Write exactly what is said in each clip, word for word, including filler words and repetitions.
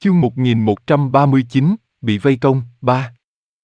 Chương một nghìn một trăm ba mươi chín, bị vây công, ba.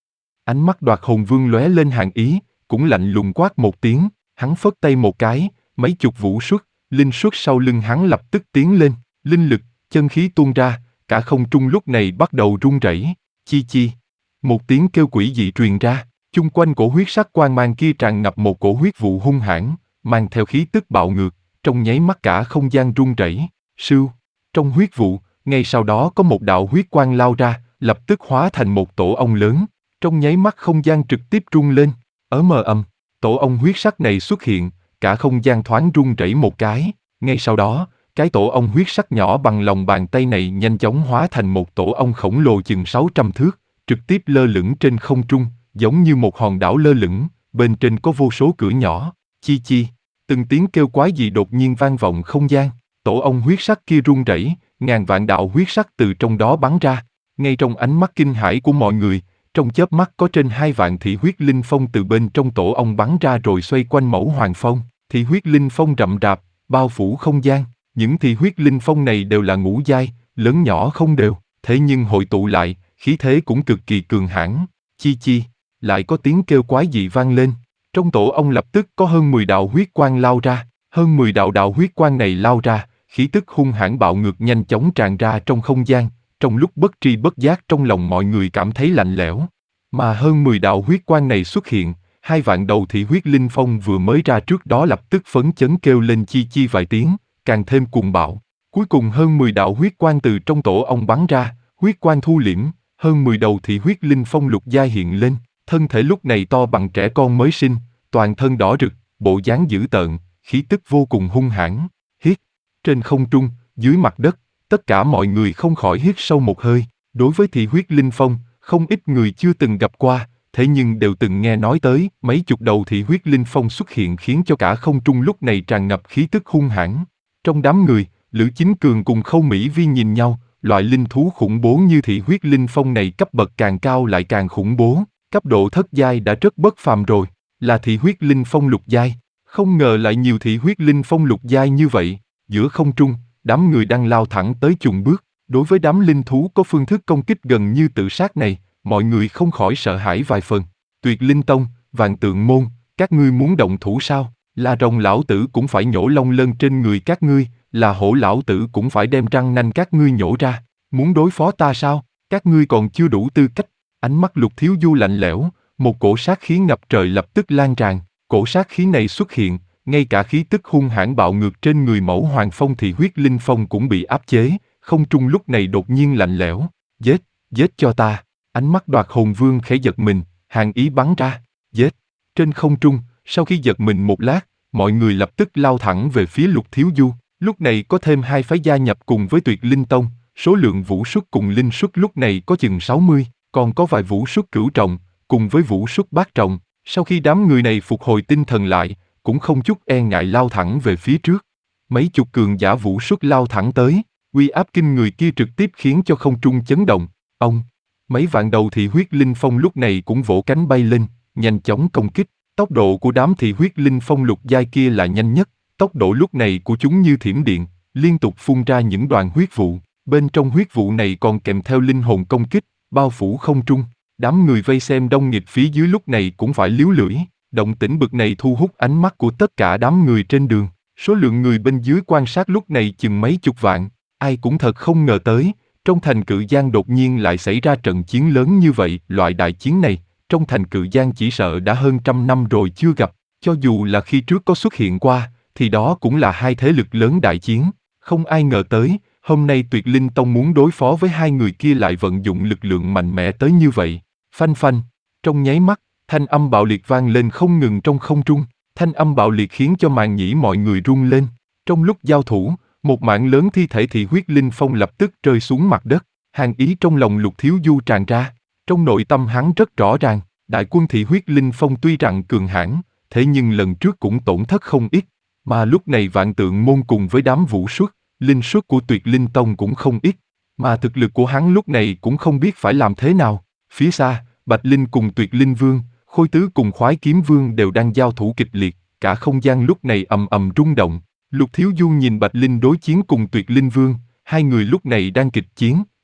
Ánh mắt Đoạt Hồn Vương lóe lên hàn ý, cũng lạnh lùng quát một tiếng, hắn phất tay một cái, mấy chục vũ xuất, linh xuất sau lưng hắn lập tức tiến lên, linh lực, chân khí tuôn ra, cả không trung lúc này bắt đầu rung rẩy, chi chi. Một tiếng kêu quỷ dị truyền ra, chung quanh cổ huyết sắc quang mang kia tràn ngập một cổ huyết vụ hung hãn, mang theo khí tức bạo ngược, trong nháy mắt cả không gian rung rẩy, sưu. Trong huyết vụ, ngay sau đó có một đạo huyết quang lao ra, lập tức hóa thành một tổ ong lớn, trong nháy mắt không gian trực tiếp rung lên, ở mờ ầm, tổ ong huyết sắc này xuất hiện, cả không gian thoáng rung rẩy một cái, ngay sau đó, cái tổ ong huyết sắc nhỏ bằng lòng bàn tay này nhanh chóng hóa thành một tổ ong khổng lồ chừng sáu trăm thước, trực tiếp lơ lửng trên không trung, giống như một hòn đảo lơ lửng, bên trên có vô số cửa nhỏ, chi chi, từng tiếng kêu quái dị đột nhiên vang vọng không gian, tổ ong huyết sắc kia rung rẩy, ngàn vạn đạo huyết sắc từ trong đó bắn ra, ngay trong ánh mắt kinh hãi của mọi người, trong chớp mắt có trên hai vạn thị huyết linh phong từ bên trong tổ ong bắn ra rồi xoay quanh mẫu hoàng phong, thị huyết linh phong rậm rạp, bao phủ không gian, những thị huyết linh phong này đều là ngũ giai, lớn nhỏ không đều, thế nhưng hội tụ lại, khí thế cũng cực kỳ cường hãn, chi chi, lại có tiếng kêu quái dị vang lên, trong tổ ong lập tức có hơn mười đạo huyết quang lao ra, hơn mười đạo đạo huyết quang này lao ra, khí tức hung hãn bạo ngược nhanh chóng tràn ra trong không gian, trong lúc bất tri bất giác trong lòng mọi người cảm thấy lạnh lẽo. Mà hơn mười đạo huyết quang này xuất hiện, hai vạn đầu thị huyết linh phong vừa mới ra trước đó lập tức phấn chấn kêu lên chi chi vài tiếng, càng thêm cuồng bạo. Cuối cùng hơn mười đạo huyết quang từ trong tổ ong bắn ra, huyết quang thu liễm, hơn mười đầu thị huyết linh phong lục giai hiện lên, thân thể lúc này to bằng trẻ con mới sinh, toàn thân đỏ rực, bộ dáng dữ tợn, khí tức vô cùng hung hãn. Hít. Trên không trung, dưới mặt đất, tất cả mọi người không khỏi hít sâu một hơi. Đối với thị huyết linh phong, không ít người chưa từng gặp qua, thế nhưng đều từng nghe nói tới. Mấy chục đầu thị huyết linh phong xuất hiện khiến cho cả không trung lúc này tràn ngập khí tức hung hãn. Trong đám người, Lữ Chính Cường cùng Khâu Mỹ Vi nhìn nhau, loại linh thú khủng bố như thị huyết linh phong này cấp bậc càng cao lại càng khủng bố. Cấp độ thất giai đã rất bất phàm rồi, là thị huyết linh phong lục giai. Không ngờ lại nhiều thị huyết linh phong lục giai như vậy. Giữa không trung, đám người đang lao thẳng tới chùng bước. Đối với đám linh thú có phương thức công kích gần như tự sát này, mọi người không khỏi sợ hãi vài phần. Tuyệt Linh Tông, Vạn Tượng Môn, các ngươi muốn động thủ sao? Là rồng lão tử cũng phải nhổ lông lân trên người các ngươi, là hổ lão tử cũng phải đem răng nanh các ngươi nhổ ra. Muốn đối phó ta sao? Các ngươi còn chưa đủ tư cách. Ánh mắt Lục Thiếu Du lạnh lẽo, một cổ sát khí ngập trời lập tức lan tràn. Cổ sát khí này xuất hiện, ngay cả khí tức hung hãn bạo ngược trên người mẫu hoàng phong thì huyết linh phong cũng bị áp chế, không trung lúc này đột nhiên lạnh lẽo. Giết, giết cho ta. Ánh mắt Đoạt Hồn Vương khẽ giật mình, hàn ý bắn ra. Giết. Trên không trung, sau khi giật mình một lát, mọi người lập tức lao thẳng về phía Lục Thiếu Du. Lúc này có thêm hai phái gia nhập cùng với Tuyệt Linh Tông, số lượng vũ xuất cùng linh xuất lúc này có chừng sáu mươi, còn có vài vũ xuất cửu trọng, cùng với vũ xuất bát trọng. Sau khi đám người này phục hồi tinh thần lại, cũng không chút e ngại lao thẳng về phía trước. Mấy chục cường giả vũ xuất lao thẳng tới, uy áp kinh người kia trực tiếp khiến cho không trung chấn động. Ông, mấy vạn đầu thị huyết linh phong lúc này cũng vỗ cánh bay lên, nhanh chóng công kích. Tốc độ của đám thị huyết linh phong lục giai kia là nhanh nhất, tốc độ lúc này của chúng như thiểm điện, liên tục phun ra những đoàn huyết vụ. Bên trong huyết vụ này còn kèm theo linh hồn công kích, bao phủ không trung. Đám người vây xem đông nghịt phía dưới lúc này cũng phải líu lưỡi. Động tĩnh bực này thu hút ánh mắt của tất cả đám người trên đường. Số lượng người bên dưới quan sát lúc này chừng mấy chục vạn. Ai cũng thật không ngờ tới, trong thành Cự Giang đột nhiên lại xảy ra trận chiến lớn như vậy. Loại đại chiến này, trong thành Cự Giang chỉ sợ đã hơn trăm năm rồi chưa gặp. Cho dù là khi trước có xuất hiện qua, thì đó cũng là hai thế lực lớn đại chiến. Không ai ngờ tới, hôm nay Tuyệt Linh Tông muốn đối phó với hai người kia lại vận dụng lực lượng mạnh mẽ tới như vậy. Phanh phanh, trong nháy mắt, thanh âm bạo liệt vang lên không ngừng trong không trung. Thanh âm bạo liệt khiến cho màng nhĩ mọi người rung lên. Trong lúc giao thủ, một mảng lớn thi thể thị huyết linh phong lập tức rơi xuống mặt đất. Hàn ý trong lòng Lục Thiếu Du tràn ra. Trong nội tâm hắn rất rõ ràng, đại quân thị huyết linh phong tuy rằng cường hãn, thế nhưng lần trước cũng tổn thất không ít. Mà lúc này Vạn Tượng Môn cùng với đám vũ xuất, linh xuất của Tuyệt Linh Tông cũng không ít. Mà thực lực của hắn lúc này cũng không biết phải làm thế nào. Phía xa, Bạch Linh cùng Tuyệt Linh Vương, Khôi Tứ cùng Khoái Kiếm Vương đều đang giao thủ kịch liệt, cả không gian lúc này ầm ầm rung động. Lục Thiếu Du nhìn Bạch Linh đối chiến cùng Tuyệt Linh Vương, hai người lúc này đang kịch chiến,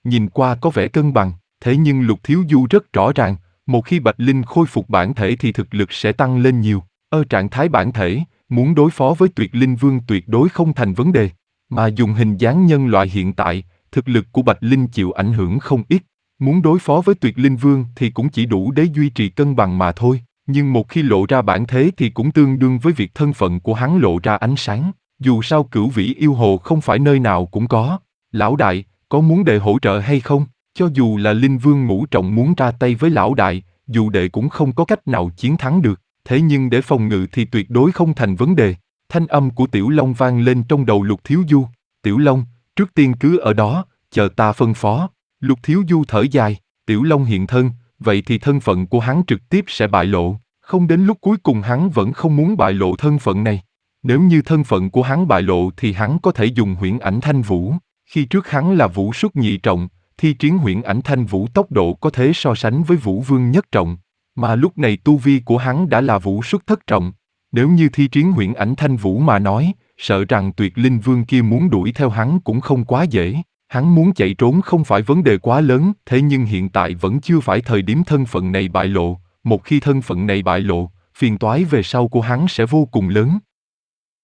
nhìn qua có vẻ cân bằng, thế nhưng Lục Thiếu Du rất rõ ràng, một khi Bạch Linh khôi phục bản thể thì thực lực sẽ tăng lên nhiều. Ở trạng thái bản thể, muốn đối phó với Tuyệt Linh Vương tuyệt đối không thành vấn đề. Mà dùng hình dáng nhân loại hiện tại, thực lực của Bạch Linh chịu ảnh hưởng không ít. Muốn đối phó với Tuyệt Linh Vương thì cũng chỉ đủ để duy trì cân bằng mà thôi. Nhưng một khi lộ ra bản thế thì cũng tương đương với việc thân phận của hắn lộ ra ánh sáng. Dù sao Cửu Vĩ yêu hồ không phải nơi nào cũng có. Lão đại, có muốn đệ hỗ trợ hay không? Cho dù là Linh Vương Ngũ Trọng muốn ra tay với lão đại, dù đệ cũng không có cách nào chiến thắng được. Thế nhưng để phòng ngự thì tuyệt đối không thành vấn đề. Thanh âm của Tiểu Long vang lên trong đầu Lục Thiếu Du. Tiểu Long, trước tiên cứ ở đó, chờ ta phân phó. Lục Thiếu Du thở dài, Tiểu Long hiện thân, vậy thì thân phận của hắn trực tiếp sẽ bại lộ. Không đến lúc cuối cùng hắn vẫn không muốn bại lộ thân phận này. Nếu như thân phận của hắn bại lộ thì hắn có thể dùng huyễn ảnh thanh vũ. Khi trước hắn là vũ xuất nhị trọng, thi triển huyễn ảnh thanh vũ tốc độ có thể so sánh với vũ vương nhất trọng. Mà lúc này tu vi của hắn đã là vũ xuất thất trọng. Nếu như thi triển huyễn ảnh thanh vũ mà nói, sợ rằng Tuyệt Linh Vương kia muốn đuổi theo hắn cũng không quá dễ. Hắn muốn chạy trốn không phải vấn đề quá lớn, thế nhưng hiện tại vẫn chưa phải thời điểm thân phận này bại lộ. Một khi thân phận này bại lộ, phiền toái về sau của hắn sẽ vô cùng lớn.